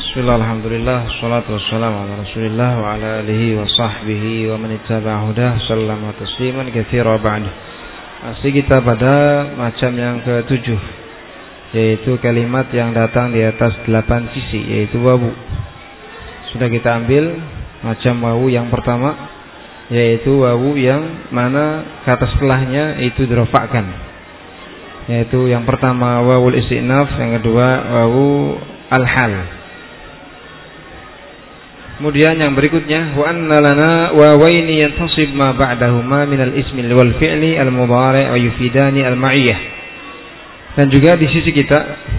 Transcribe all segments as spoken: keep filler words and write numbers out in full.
Bismillah, alhamdulillah, salatu wassalamu ala rasulillah wa ala alihi wa sahbihi wa man ittaba'a hudah sallama tasliman katsira ba'd. Masih kita pada macam yang ketujuh, yaitu kalimat yang datang di atas delapan sisi, yaitu wawu. Sudah kita ambil macam wawu yang pertama, yaitu wawu yang mana kata setelahnya itu dirofakkan, yaitu yang pertama wawul istinaf, yang kedua wawu al-hal. Kemudian yang berikutnya wa anna lana wawaini yantasib ma ba'dahuma min al-ismi wal fi'li al-mudhari' wa yufidani al-ma'iyyah. Dan juga di sisi kita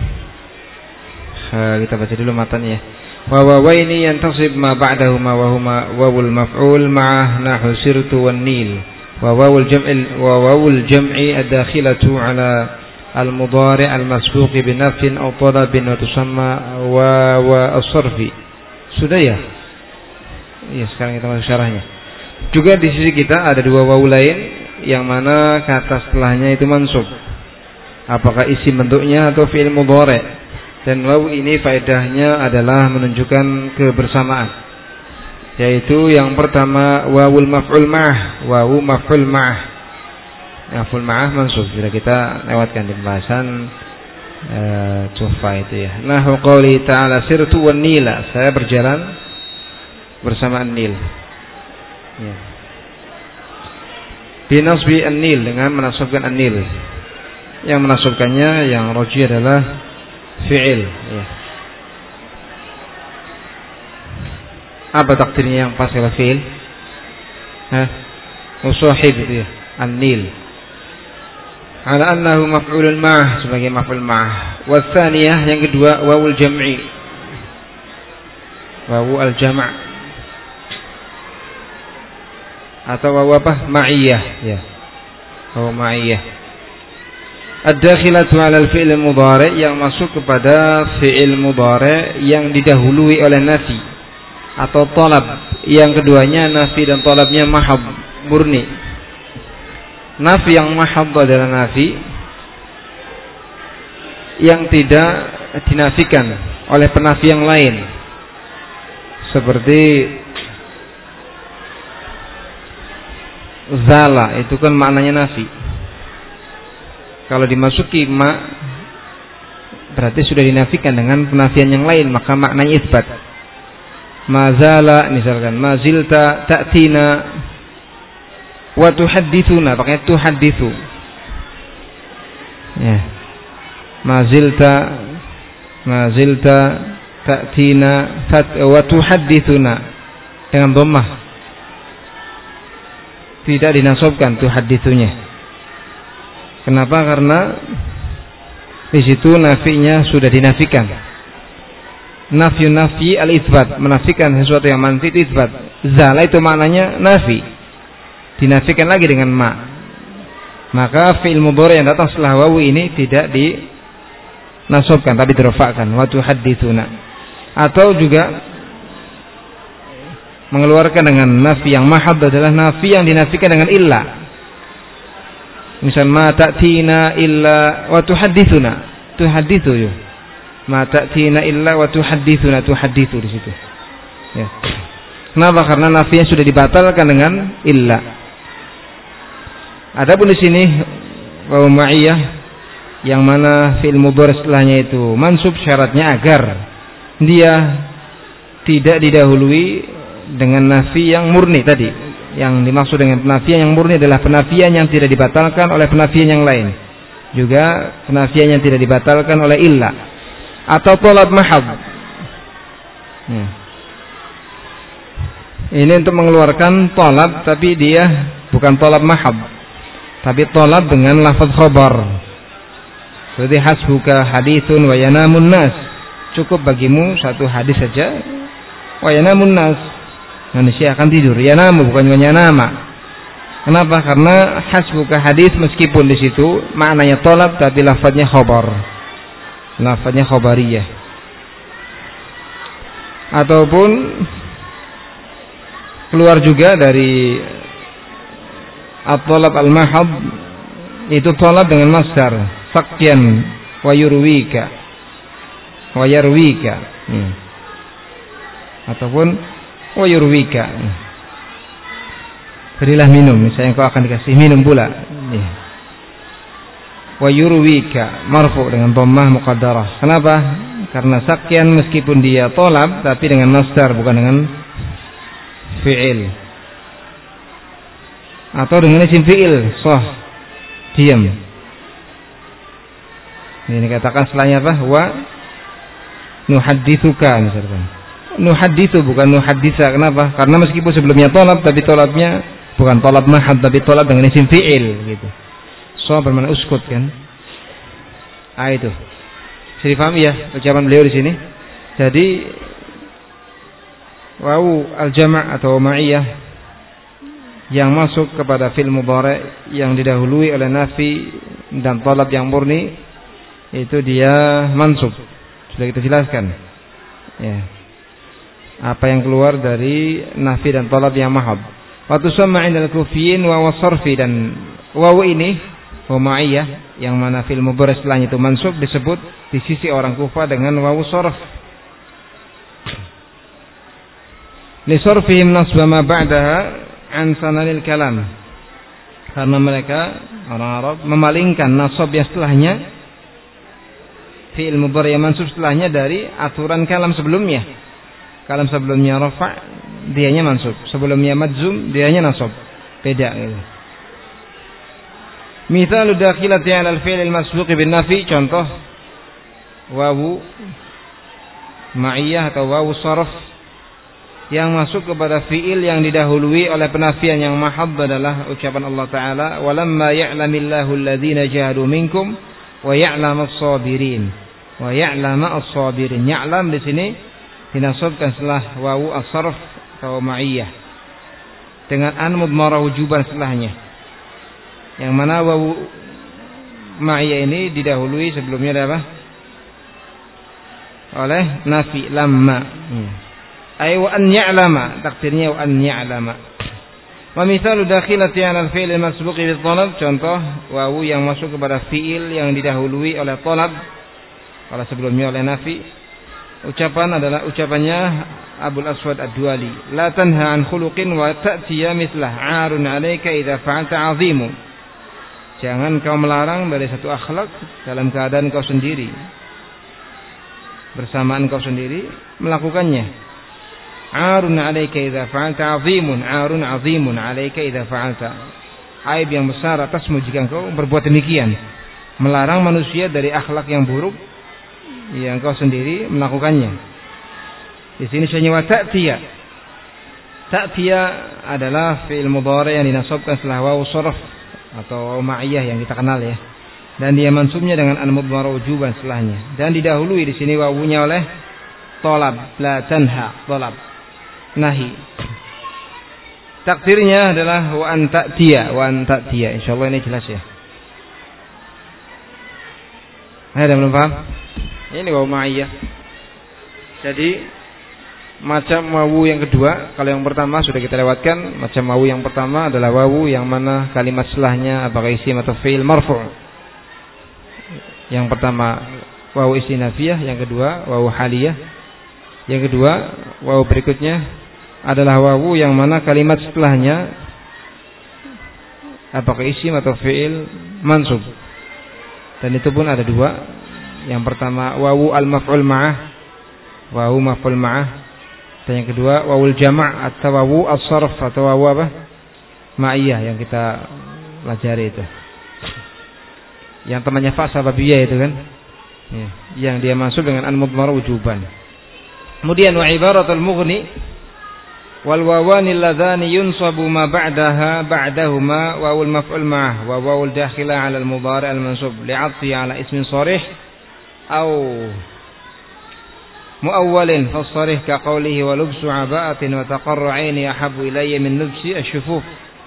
kita baca dulu matanya. Wa wawaini yantasib ma ba'dahuma wa huma wawul maf'ul ma'ah nahu sirtu wan nil. Wa wawul jam'i wa wawul jam'i ad-dakhilatu 'ala al-mudhari' al-masbuq bi nafin aw talabin wa tusamma wa wa as-sarfi. Sudah ya? Iya, sekarang kita masuk syarahnya. Juga di sisi kita ada dua wawu lain yang mana kata setelahnya itu mansub, apakah isi bentuknya atau fi'il mudhari'. Dan wawu ini faedahnya adalah menunjukkan kebersamaan, yaitu yang pertama wawul maf'ul ma'ah, wawu maf'ul ma'ah. Maf'ul ma'ah mansub, sudah kita lewatkan di pembahasan uh, Tuhfa itu ya. Nahu qouli ta'ala sirtu wan nila, saya berjalan bersama An-Nil ya. Binasbi An-Nil, dengan menasabkan An-Nil. Yang menasabkannya yang roji adalah fi'il ya. Apa takdirnya yang pas kalau fi'il? Hah? Musahib itu ya, An-Nil. Ala annahu maf'ulun ma'ah, sebagai maf'ul ma'ah. Wa tsaniyah, yang kedua wawul jam'i, wawu al-jam', atau wawu apa? Ma'iyyah ya. Wawu ma'iyyah. Ad-dakhilatu 'ala al-fi'l al-mudhari', yang masuk kepada fi'il mudhari' yang didahului oleh nafi atau talab. Yang keduanya nafi dan talabnya mahab, murni. Nafi yang mahab adalah nafi yang tidak dinafikan oleh penafi yang lain, seperti zala, itu kan maknanya nafi. Kalau dimasuki ma, berarti sudah dinafikan dengan penafian yang lain, maka maknanya isbat. Mazala misalkan, mazilta ta'tina wa tuhaddithuna, pakai tuhaddithu ya. Mazilta mazilta ta'tina wa tuhaddithuna dengan dhammah, tidak dinasobkan tuh hadithunya. Kenapa? Karena di situ nafinya sudah dinafikan. Nafyu nafi al-itsbat, menafikan sesuatu yang manfi itu itsbat. Zala itu maknanya nafi, dinafikan lagi dengan ma. Maka fi'il mudhari' yang datang setelah wawu ini tidak dinasobkan tapi dirofakkan, wa tuhadditsuna. Atau juga mengeluarkan dengan nafi yang mahab adalah nafi yang dinafikan dengan illa. Misal ma ta'tina illa wa tuhadditsuna, tuhadditsu ya. Ma ta'tina illa wa tuhadditsuna, tuhadditsu di situ. Ya. Kenapa? Karena nafinya sudah dibatalkan dengan illa. Adapun di sini wawu ma'iyah yang mana fi'il mudhari' setelahnya itu mansub, syaratnya agar dia tidak didahului dengan nafi yang murni tadi. Yang dimaksud dengan penafian yang murni adalah penafian yang tidak dibatalkan oleh penafian yang lain, juga penafian yang tidak dibatalkan oleh illa atau talab mahab. hmm. Ini untuk mengeluarkan talab, tapi dia bukan talab mahab, tapi talab dengan lafaz khabar. Seperti hasbuka hadithun wa yanamun nas, cukup bagimu satu hadis saja, wa yanamun nas, manusia akan tidur. Ya nama, bukan hanya nama. Kenapa? Karena hasbuka hadis meskipun di situ maknanya tolab, tapi lafadznya khabar, lafadznya khabariyah. Ataupun keluar juga dari at-talab al-mahab, itu talab dengan masdar sakyan wa yurwika wa yarwika. hmm. ataupun wa yurwika. Berilah minum, misalnya kau akan dikasih minum pula. Ya. Wa yurwika marfu dengan dhammah muqaddarah. Kenapa? Karena sakyan meskipun dia tolab tapi dengan masdar bukan dengan fi'il. Atau dengan isim fi'il, sah, diam. Ini katakan setelahnya apa? Wa nuhadditsuka misalkan. Nuhadditsu bukan nuhadditsa. Kenapa? Karena meskipun sebelumnya tolab tapi tolabnya bukan tolab mahad tapi tolab dengan isim fi'il gitu. So bermakna uskut kan? Ah itu. Jadi paham ya ucapan beliau di sini. Jadi wawu al-jama' atau ma'iyah yang masuk kepada fi'il mudhari' yang didahului oleh nafi dan talab yang murni itu dia mansub. Sudah kita jelaskan. Ya. Apa yang keluar dari nafi dan talab yang mahad. Wa tusamma 'inda al-kufiyin wa wasarfi, dan wawu ini ma'iyah yang mana fi'il mudhari' setelahnya itu mansub disebut di sisi orang Kufah dengan wawu sarf. Li sarfihim nasba ma ba'daha an sananil kalam. Karena mereka orang Arab memalingkan nasab yang setelahnya fi'il mudhari' yang mansub setelahnya dari aturan kalam sebelumnya. Kalam sebelumnya rafa' dianya mansub, sebelumnya madzum dianya nasab. Beda gitu. Mithalu dakhilati 'ala al-fi'l al-masbuq bin nafi, contoh wawu ma'iyah atau wawu sarf yang masuk kepada fi'il yang didahului oleh penafian yang mahad adalah ucapan Allah Ta'ala, walamma ya'lamillahu alladhina jahadu minkum wa ya'lamu as-sabirin. Wa ya'lamu as-sabirin. Ya'lam di sini dinasabkan setelah wawu as-sarf atau ma'iyah dengan an mudmarah wujuban setelahnya. Yang mana wawu ma'iyah ini didahului sebelumnya ada apa? Oleh nafi lamma. Hmm. Ay wa an ya'lama, takdirnya wa an ya'lama. Wa mithalu dakhilati 'ala al-fi'l al-masbuq bi talab, contoh wawu yang masuk kepada fi'il yang didahului oleh talab kalau sebelumnya oleh nafi. Ucapan adalah ucapannya Abul Aswad Ad-Duali, la tanha an khuluqin wa ta'tiya mithlah 'arun 'alaika idza fa'alta 'azimu. Jangan kau melarang dari satu akhlak dalam keadaan kau sendiri, bersamaan kau sendiri melakukannya. Arun 'alaika idza fa'alta 'azimun, arun 'azimun 'alaika idza fa'alta. Aib yang besar atasmu jika engkau berbuat demikian. Melarang manusia dari akhlak yang buruk yang engkau sendiri melakukannya. Di sini hanya wa ta'tiya. Ta'tiya adalah fi'il mudhari' yang dinasabkan setelah wawu sarf atau wawu ma'iyah yang kita kenal ya. Dan dia mansubnya dengan an-mudmarah wujuban setelahnya. Dan didahului di sini wawunya oleh talab, la tanha, talab, nahi. Takdirnya adalah wa an ta'tiya, wa an ta'tiya. Insyaallah ini jelas ya. Ada belum paham? Ini wawu ma'iyah. Jadi macam wawu yang kedua, kalau yang pertama sudah kita lewatkan. Macam wawu yang pertama adalah wawu yang mana kalimat setelahnya apakah isim atau fi'il marfu'. Yang pertama wawu istinafiyah, yang kedua wawu haliyah. Yang kedua wawu berikutnya adalah wawu yang mana kalimat setelahnya apakah isim atau fi'il mansub. Dan itu pun ada dua. Yang pertama wawu al-maf'ul ma'ah, wawu maf'ul ma'ah. Dan yang kedua wawul jama' atau wawu as-sarf atau wawu apa? Ma'iyah yang kita pelajari itu. Yang temannya fa sababiyah itu kan. Ya, yang dia masuk dengan an-mudmarah wujuban. Kemudian wa ibaratul mughni wal wawani alladzani yunsabu ma ba'daha ba'dahuma wawul maf'ul ma'ah wa wawul dakhila 'ala al-mudhari' al-mansub li'atfi 'ala ismin sharih aw muawwalin fasarih ka qawlihi wa lubsu 'aba'atin wa taqarru 'aini ahabbu ilayya min lubsi asy-syufuf.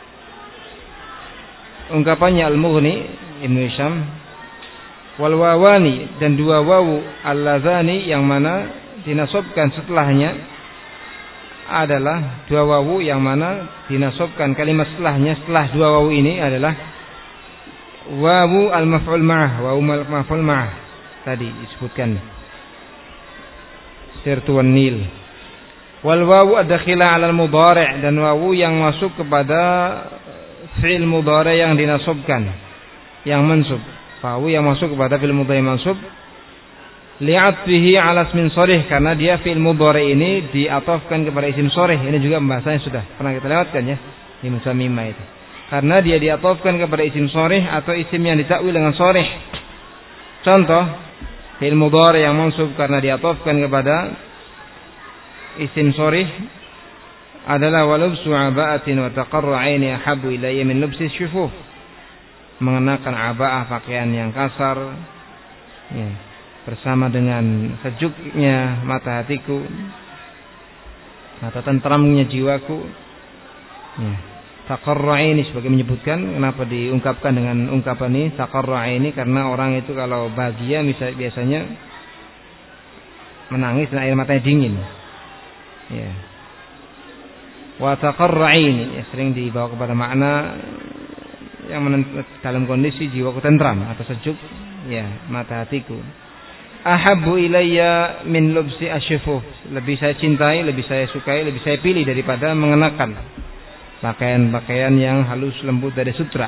Ungkapannya al-mughni Ibnu Hisham, wal wawani, dan dua wawu alladzani yang mana dinasabkan setelahnya adalah dua wawu yang mana dinasabkan kalimat setelahnya setelah dua wawu ini adalah wawu al-maf'ul ma'ah, wawu al-maf'ul ma'ah tadi disebutkan sirtu wan nil. Wal wawu ad-dakhilah 'ala al-mudhari' dan wawu yang masuk kepada fi'il mudhari' yang dinasabkan, yang mansub. Wawu yang masuk kepada fi'il mudhari' mansub li'atfihi 'ala ismin sharih, karena dia fi'il mudhari' ini diatofkan kepada isim sharih. Ini juga pembahasannya sudah pernah kita lewatkan ya di musamimah itu. Karena dia diatofkan kepada isim sharih atau isim yang ditakwil dengan sharih. Contoh fi'il mudhari' yang mansub karena diatofkan kepada isim sharih adalah walubsu 'aba'atin wa taqarru 'aini ahabbu ilayya min lubsi syufuf. Mengenakan 'aba'ah, pakaian yang kasar ya, bersama dengan sejuknya mata hatiku atau tentramnya jiwaku ya. Taqarru 'aini sebagai menyebutkan, kenapa diungkapkan dengan ungkapan ini taqarru 'aini, karena orang itu kalau bahagia misalnya biasanya menangis dan air matanya dingin. Ya. Wa taqarru 'aini ya, sering dibawa kepada makna yang dalam kondisi jiwaku tentram atau sejuk ya mata hatiku. Ahabbu ilayya min lubsi asyfuf, lebih saya cintai, lebih saya sukai, lebih saya pilih daripada mengenakan pakaian-pakaian yang halus lembut dari sutra.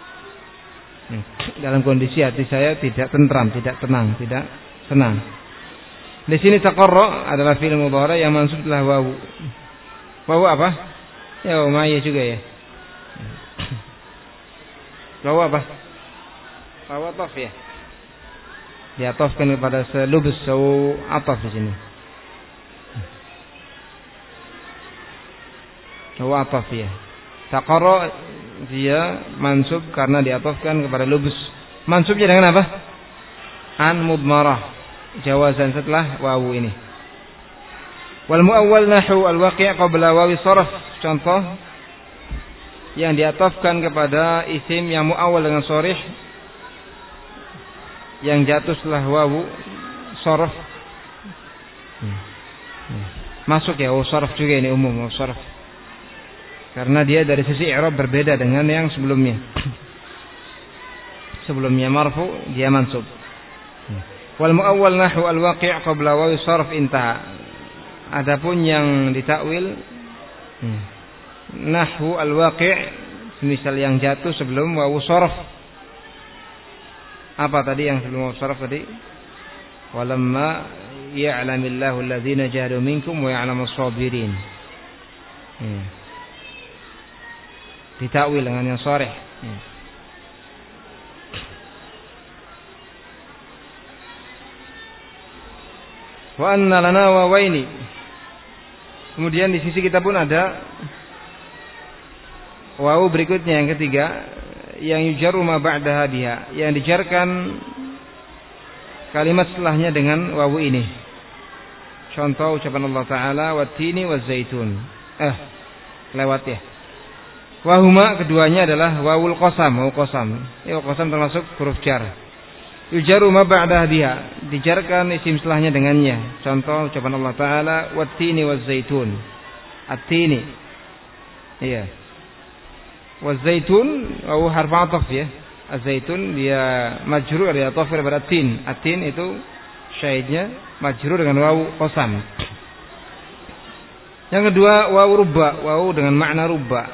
Dalam kondisi hati saya tidak tentram, tidak tenang, tidak senang. Di sini taqarru adalah fi'il mudhari' yang mansub telah wawu. Wawu apa? Ya umaya juga ya. Wawu apa? Wawu ataf ya. Diatofkan kepada selubus wawu ataf di sini. Wawu ataf ya. Taqarru dia mansub karena diatofkan kepada lubus. Mansubnya dengan apa? An mudmarah. Jawazan setelah wawu ini. Wal muawwal nahwu al-waqi' qabla wawi sharaf. Contoh yang diatofkan kepada isim yang muawwal dengan sharih yang jatuh setelah wawu sharaf. Masuk ya wawu sharaf juga ini umum wawu sharaf. Karena dia dari sisi i'rab berbeda dengan yang sebelumnya. Sebelumnya marfu, dia mansub. Wal muawwal nahwu al-waqi' qabla wawi sharaf intaha. Adapun yang ditakwil hmm, nahwu al-waqi' misal yang jatuh sebelum wawu sharaf. Apa tadi yang sebelum wawu sharaf tadi? Walamma ya'lamillahu alladhina jahadu minkum wa ya'lamus sabirin. Hmm. Ditakwil dengan yang sharih. Hmm. Wa anna lana wawaini. Kemudian di sisi kita pun ada wawu berikutnya yang ketiga yang yujarru ma ba'daha biha, yang dijarkan kalimat setelahnya dengan wawu ini. Contoh ucapan Allah Ta'ala wat-tini waz-zaitun. Eh, lewat ya. Wahuma keduanya adalah wawul qasam, wawu qasam. Ya, qasam termasuk huruf jar. Yujaru ma ba'daha biha, dijarkan isim setelahnya dengannya. Contoh ucapan Allah Ta'ala wat-tini waz-zaitun. At-tini. Iya. Waz-zaitun wawu harf ataf ya. Az-zaitun dia majrur dari ataf kepada tin. At-tin itu syahidnya majrur dengan wawu qasam. Yang kedua wawu rubba, wawu dengan makna rubba.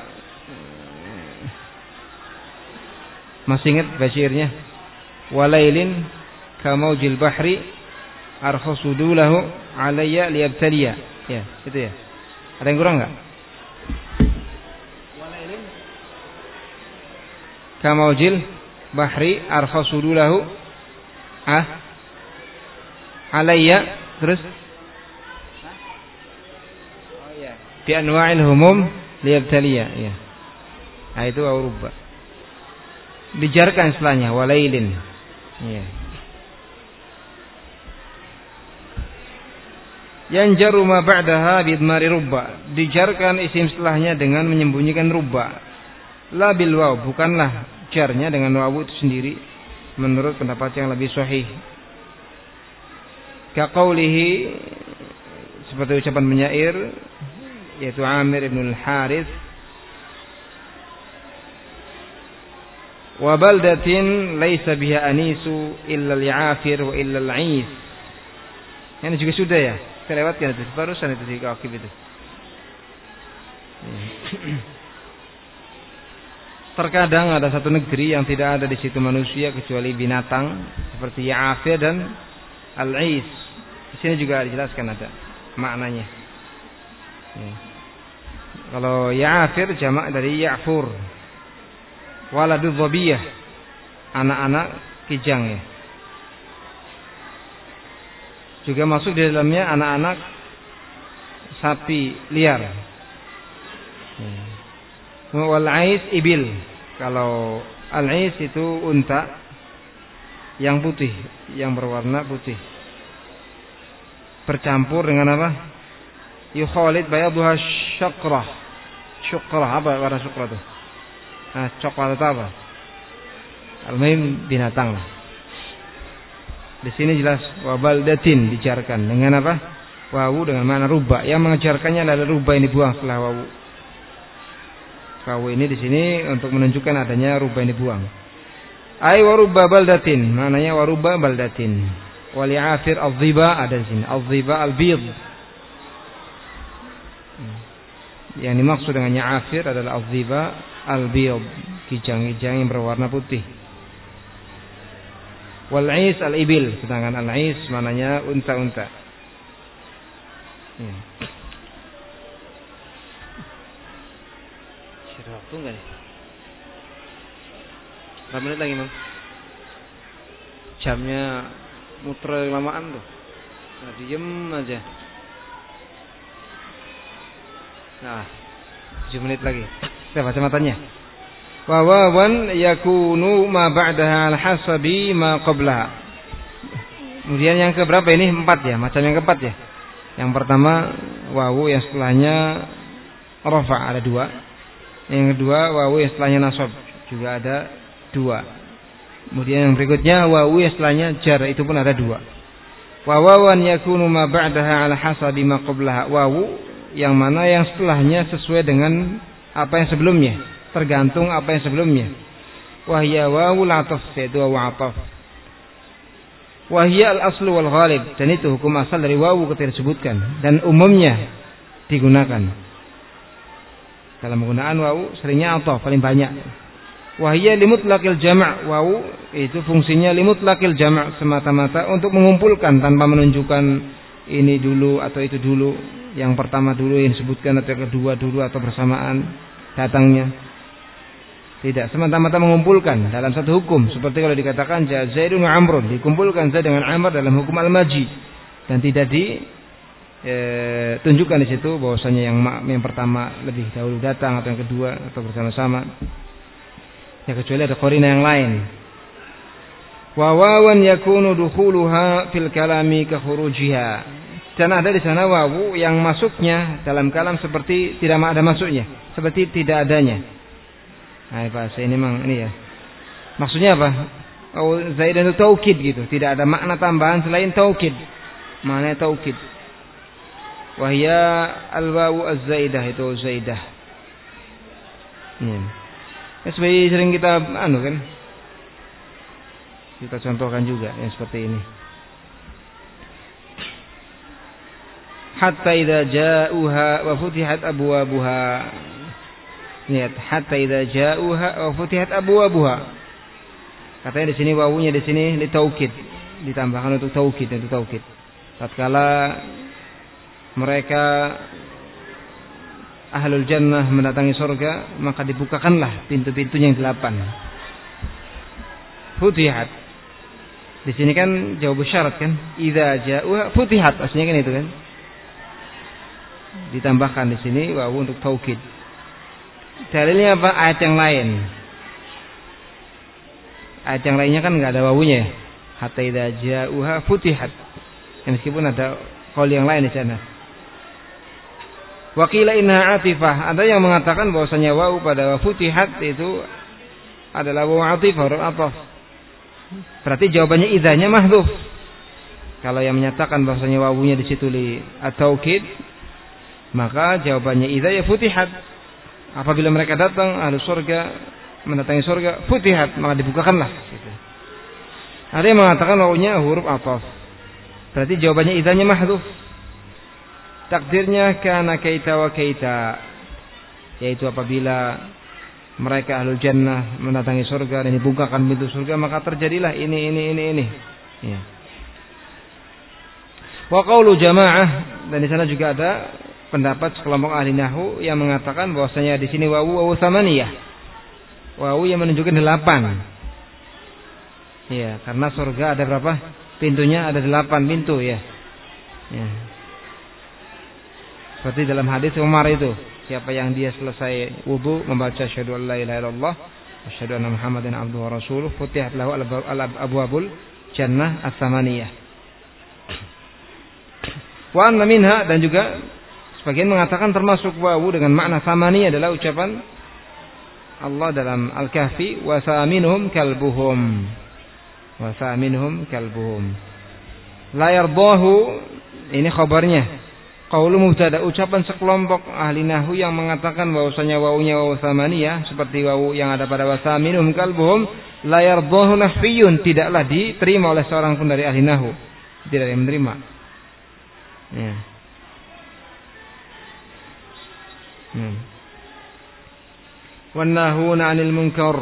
Masih ingat basirnya? Walailin kamaujil bahri arhusudulahu alayya liyabtaliya. Ya, itu ya. Ada yang kurang enggak? Walailin kamaujil bahri arhusudulahu ah alayya terus oh ya bi anwa'il humum liyabtaliya ya. Nah, itu rubba. Dijarkan setelahnya walailin. Ya. Yanjaru ma ba'daha bidmari rubba, dijarkan isim setelahnya dengan menyembunyikan rubba. La bil waw, bukanlah jarnya dengan wawu itu sendiri menurut pendapat yang lebih sahih. Ka qaulihi, seperti ucapan penyair yaitu Amir ibn al-Harith, wa baldatin laisa biha anisu illa al-'afir wa illa al-'is. Ini juga sudah ya. Saya lewatkan itu barusan itu di Kawakib itu. Terkadang ada satu negeri yang tidak ada di situ manusia kecuali binatang seperti Ya'afir dan Al-Ais. Di sini juga dijelaskan ada maknanya. Ya. Kalau Ya'afir jamak dari Ya'fur. Waladul Dhabiyah, anak-anak kijang ya. Juga masuk di dalamnya anak-anak sapi liar. Wal-ais ibil. Kalau al-ais itu unta yang putih, yang berwarna putih. Bercampur dengan apa? Yukhalid bayaduha syaqrah. Syuqrah, apa warna syuqrah itu? Nah, coklat atau apa? Al-muhim binatang lah. Di sini jelas wabaldatin dijarkan dengan apa? Wawu dengan mana ruba. Yang mengejarkannya adalah ruba yang dibuang setelah wawu. Wawu ini di sini untuk menunjukkan adanya ruba yang dibuang. Ai waruba baldatin, maknanya waruba baldatin. Wali'afir al-dhiba ada di sini. Al-dhiba al-bid. Yang dimaksud dengan ya'afir adalah al-dhiba al-bid, kijang-kijang yang berwarna putih. Wal-ais al-ibil, sedangkan al-ais maknanya unta-unta. Ya. Sudah waktu enggak nih? Berapa menit lagi, Mam? Jamnya muter lamaan tuh. Nah, diem aja. Nah, tujuh menit lagi. Saya baca matanya. Wa wawan yakunu ma ba'daha al-hasabi ma qablaha. Kemudian yang keberapa ini? Empat ya, macam yang keempat ya. Yang pertama wawu yang setelahnya rafa ada dua. Yang kedua wawu yang setelahnya nasab juga ada dua. Kemudian yang berikutnya wawu yang setelahnya jar itu pun ada dua. Wa wawan yakunu ma ba'daha al-hasabi ma qablaha. Wawu yang mana yang setelahnya sesuai dengan apa yang sebelumnya, tergantung apa yang sebelumnya. Wahya wawul ataf, yaitu wawu ataf. Wahya al-aslu wal ghalib, dan itu hukum asal dari wawu ketika disebutkan dan umumnya digunakan. Dalam penggunaan wawu seringnya ataf paling banyak. Wahya limutlaqil jama', wawu itu fungsinya limutlaqil jama', semata-mata untuk mengumpulkan tanpa menunjukkan ini dulu atau itu dulu, yang pertama dulu yang disebutkan atau yang kedua dulu atau bersamaan datangnya. Tidak, semata-mata mengumpulkan dalam satu hukum. Seperti kalau dikatakan Zaidun wa Amrun, dikumpulkan Zaid dengan Amr dalam hukum al-maji, dan tidak ditunjukkan di situ bahwasanya yang yang pertama lebih dahulu datang atau yang kedua atau bersama-sama. Ya, kecuali ada qarina yang lain. Wa wawan yakunu dukhuluha fil kalami ka khurujiha. Dan ada di sana wawu yang masuknya dalam kalam seperti tidak ada masuknya, seperti tidak adanya. Nah, bahasa ini memang ini ya. Maksudnya apa? Oh, zaidah itu taukid gitu, tidak ada makna tambahan selain taukid. Maknanya taukid. Wahya al-wawu az-zaidah, itu zaidah. Ini. Ya, seperti sering kita anu kan? Kita contohkan juga yang seperti ini. Hatta idza ja'uha wa futihat abwabuha. Lihat, hatta idza ja'uha wa futihat abwabuha. Katanya di sini wawunya di sini li taukid, ditambahkan untuk taukid, untuk taukid. Tatkala mereka ahlul jannah mendatangi surga, maka dibukakanlah pintu-pintunya yang delapan. Futihat. Di sini kan jawab syarat kan? Idza ja'uha futihat, aslinya kan itu kan? Ditambahkan di sini wawu untuk taukid. Dalilnya apa? Ayat yang lain. Ayat yang lainnya kan enggak ada wawunya. Hatta idza ja'uha futihat. Ya, meskipun ada qaul yang lain di sana. Wa qila inna atifah. Ada yang mengatakan bahwasanya wawu pada futihat itu adalah wawu atifah, huruf athaf. Berarti jawabannya idzanya mahdhuf. Kalau yang menyatakan bahwasanya wawunya di situ li at-taukid, maka jawabannya idza ya futihat. Apabila mereka datang ahli surga mendatangi surga, futihat, maka dibukakanlah gitu. Ada yang mengatakan wawunya huruf athaf. Berarti jawabannya idzanya mahdhuf. Takdirnya kana kaita wa kaita, yaitu apabila mereka ahlul jannah mendatangi surga dan dibukakan pintu surga, maka terjadilah ini ini ini ini. Ya. Wa qaulu jamaah, dan di sana juga ada pendapat sekelompok ahli nahwu yang mengatakan bahwasanya di sini wawu wawu samaniyah. Wawu yang menunjukkan delapan. Ya, karena surga ada berapa? Pintunya ada delapan pintu ya. Ya. Seperti dalam hadis Umar itu, siapa yang dia selesai wudu membaca asyhadu an la ilaha illallah asyhadu anna muhammadan abduhu wa rasuluh, futihat lahu al-abwabul jannah as-samaniyah. Wa anna minha, dan juga sebagian mengatakan termasuk wawu dengan makna samaniyah adalah ucapan Allah dalam Al-Kahfi, wa sa'minhum kalbuhum. Wa sa'minhum kalbuhum. La yardahu, ini khabarnya. Qaulu mubtada, ucapan sekelompok ahli nahwu yang mengatakan bahwasanya wawunya wawu samaniyah seperti wawu yang ada pada wasa minhum kalbuhum, la yardahu nahfiyun, tidaklah diterima oleh seorang pun dari ahli nahwu, tidak ada yang menerima. Ya. Hmm. Wan nahuna 'anil munkar.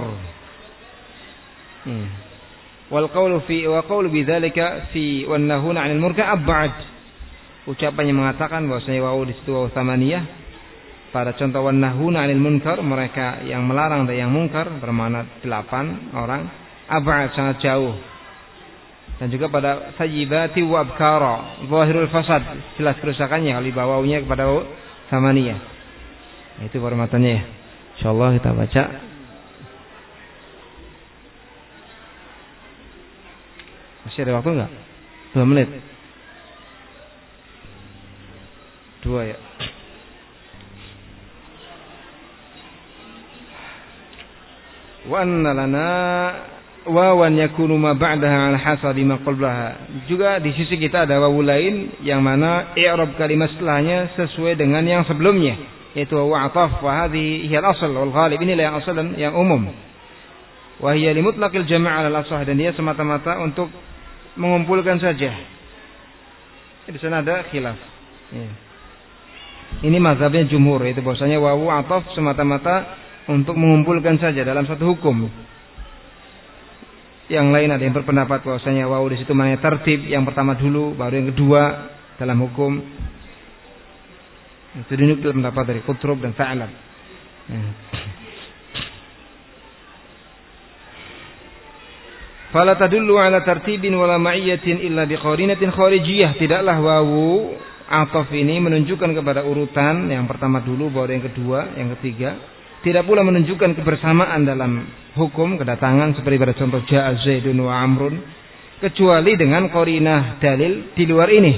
Hmm. Wal qawlu fi wa qawlu bidzalika fi wan nahuna 'anil munkar ab'ad. Ucapan yang mengatakan bahwasanya wawu di situ wawu samaniyah pada contoh wan nahuna 'anil munkar, mereka yang melarang dari yang mungkar, bermakna delapan orang, ab'ad, sangat jauh. Dan juga pada sayyibati wa abkara, zahirul fasad, jelas kerusakannya kalau dibawa wawunya kepada wawu samaniyah. Nah, itu permatanya ya. Insyaallah kita baca. Masih ada waktu enggak? dua menit. Dua ya. Wa anna lana wawan yakunu ma ba'daha 'ala hasabi ma qablaha. Juga di sisi kita ada wawu lain yang mana i'rab kalimat setelahnya sesuai dengan yang sebelumnya, yaitu wawu ataf, wa hadhihi hiya al-asl wal ghalib, inilah yang asal dan yang umum. Wa hiya li mutlaqil jam' 'ala al-asah, dan dia semata-mata untuk mengumpulkan saja. Di sana ada khilaf. Ya. Ini mazhabnya jumhur, yaitu bahwasanya wawu ataf semata-mata untuk mengumpulkan saja dalam satu hukum. Yang lain ada yang berpendapat bahwasanya wawu di situ maknanya tertib, yang pertama dulu baru yang kedua dalam hukum. Itu dinukil pendapat dari Qutrub dan Sa'lab. Fala tadullu ala tartibin wala ma'iyyatin illa biqarinatin kharijiyah. Tidaklah wawu ataf ini menunjukkan kepada urutan yang pertama dulu baru yang kedua, yang ketiga. Tidak pula menunjukkan kebersamaan dalam hukum kedatangan seperti pada contoh ja'a Zaidun wa Amrun, kecuali dengan qarinah dalil di luar ini.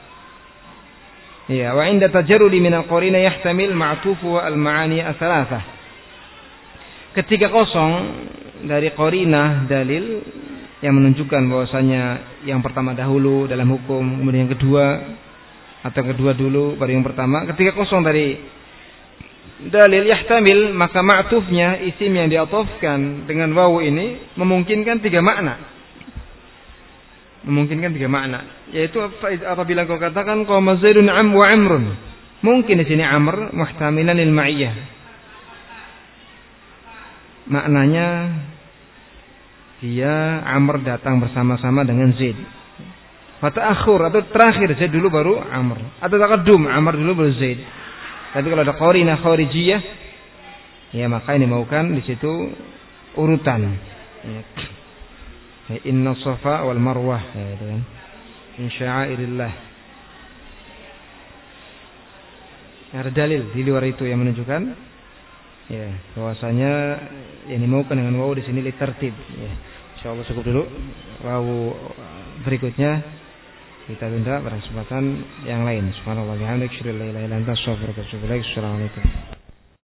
Ya, wa inda tajarrudi min al-qarinah yahtamil ma'tufu wa al-ma'ani ats-tsalatsah. Ketika kosong dari qarinah dalil yang menunjukkan bahwasanya yang pertama dahulu dalam hukum, kemudian yang kedua atau kedua dulu baru yang pertama, ketika kosong dari dalil yahtamil, maka ma'tufnya isim yang diatofkan dengan wawu ini memungkinkan tiga makna. Memungkinkan tiga makna, yaitu apabila kau katakan qama Zaidun am wa Amrun, mungkin di sini Amr muhtamilan lil ma'iyyah. Maknanya dia Amr datang bersama-sama dengan Zaid. Fata'akhur, atau terakhir Zaid dulu baru Amr, atau taqaddum Amr dulu baru Zaid. Tapi kalau ada qarinah kharijiyah, ya maka ini maukan di situ urutan. Ya. Inna Safa wal Marwah, ya, itu kan. Min sya'airillah. Ada dalil di luar itu yang menunjukkan ya bahwasanya yang dimaukan dengan wawu di sini litertib. Ya. Insyaallah cukup dulu. Wawu berikutnya kita tunda pada kesempatan yang lain. Subhanallah wa bihamdihi, asyhadu an la ilaha illa anta, astaghfiruka wa atubu ilaik. Assalamualaikum.